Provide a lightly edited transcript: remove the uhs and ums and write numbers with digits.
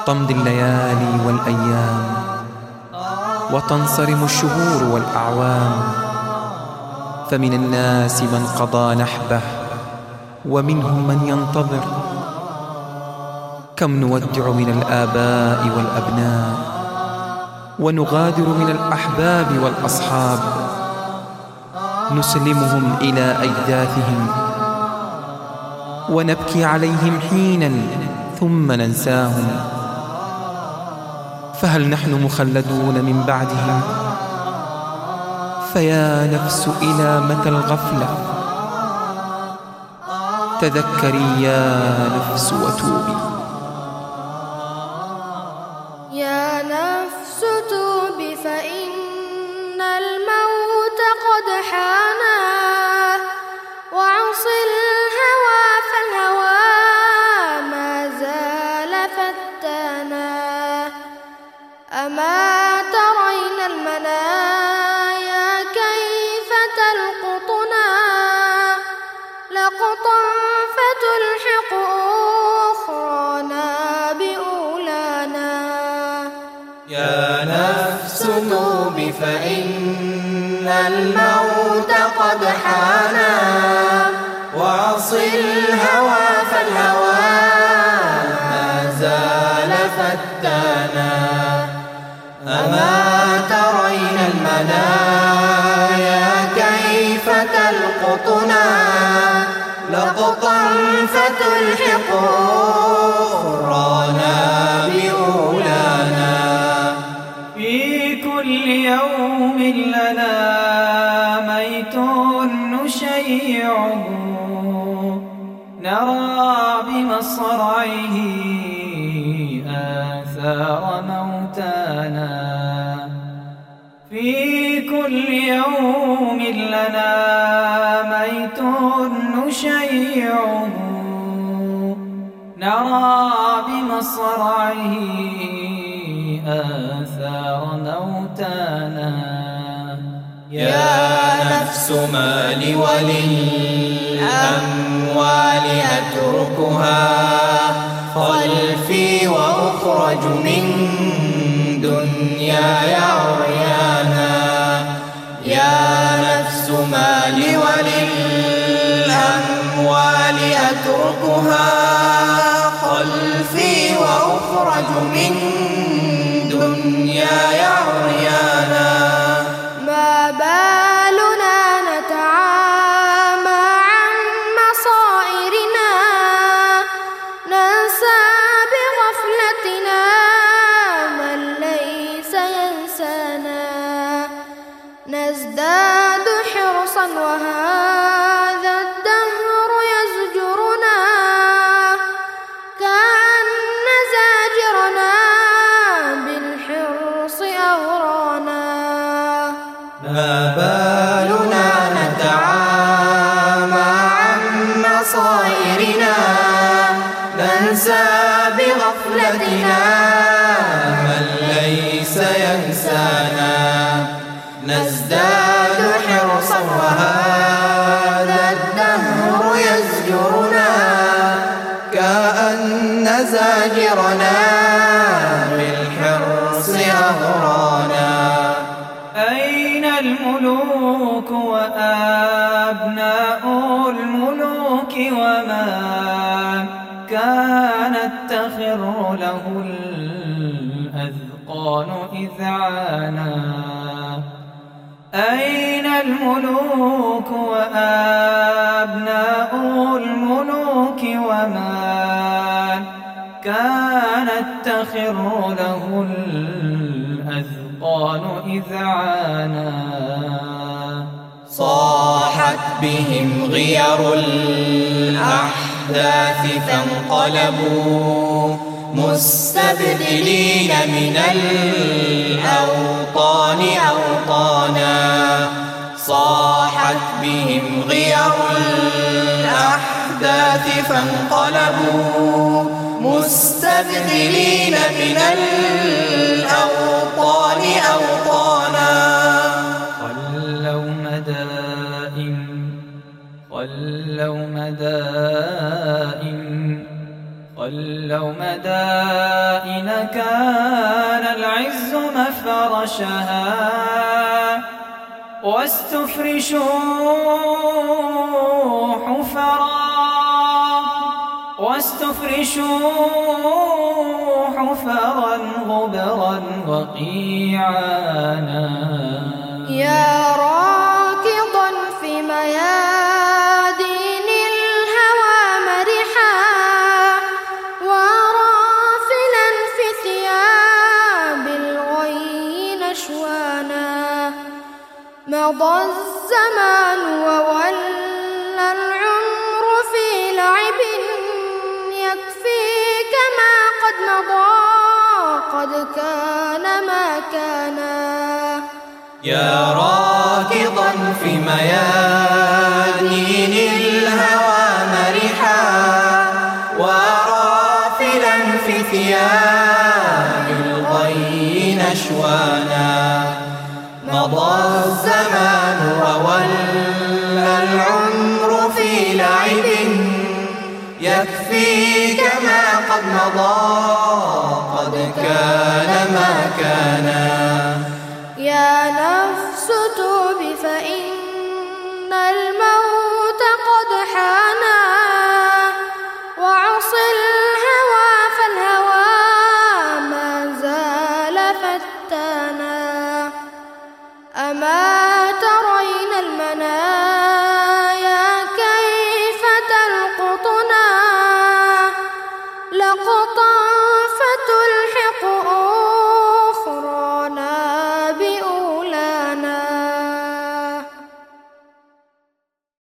تمضي الليالي والأيام وتنصرم الشهور والأعوام، فمن الناس من قضى نحبه ومنهم من ينتظر. كم نودع من الآباء والأبناء ونغادر من الأحباب والأصحاب، نسلمهم إلى أجداثهم ونبكي عليهم حينا ثم ننساهم. فهل نحن مخلدون من بعدهم؟ فيا نفس إلى متى الغفلة؟ تذكري يا نفس وتوبي. يا نفس توبي فإن الموت قد حانا، وعصي الهوى فالهوى ما زال فتانا. أما ترين المنايا كيف تلقطنا، لقطا فتلحق أخرانا بأولانا. يا نفس توبي فإن الموت قد حانا، وعصي الهوى فالهوى ما زال فتانا. أما ترين المنايا كيف تلقطنا، لقطا فتلحق أخرانا بأولانا. في كل يوم لنا ميت نشيعه، نرى بمصرعه آثار موتانا. في كل يوم لنا ميت نشيعه، نرى بمصرعه آثار موتانا. يا نفس ما لي وللأموال أتركها خلفي وأخرج من دنياي عريانا. يا نفس ما لي وللأموال أتركها خلفي وأخرج من دنياي عريانا. ما بالنا نتعامى عن مصائرنا، ننسى بغفلتنا من ليس ينسانا. نزداد حرصا وهذا الدهر يزجرنا، كأن زاجرنا بالحرص أغرانا. ما بالنا نتعامى عن مصائرنا، ننسى بغفلتنا من ليس ينسانا. نزداد حرصا وهذا الدهر يزجرنا، كأن زاجرنا بالحرص أغرانا. أين الملوك وأبناء الملوك، وما كانت تخر له الأذقان إذ عانا. أين الملوك وأبناء الملوك، وما كانت تخر له الأذقان إذ عانا. صاحت بهم غير الأحداث فانقلبوا مستبدلين من الأوطان أوطانا. صاحت بهم غير الأحداث فانقلبوا مستبدلين من الأوطان أوطانا. خلوا مدائن خلوا مدائن كان العز مفرشها واستفرشوا حفرا غبرا وقيعانا يا راكضا في ميادين الهوى مرحا ورافلا في ثياب الغي نشوانا مضى الزمان وولى العمر في لعب يكفيك ما قد مضى قد كان ما كان يا راكضا في ميادين الهوى مرحا ورافلا في ثياب الغي نشوانا مضى الزمان وولى العمر في لعب يكفيك ما قد مضى قد كان ما كان يا نفس توبي فإن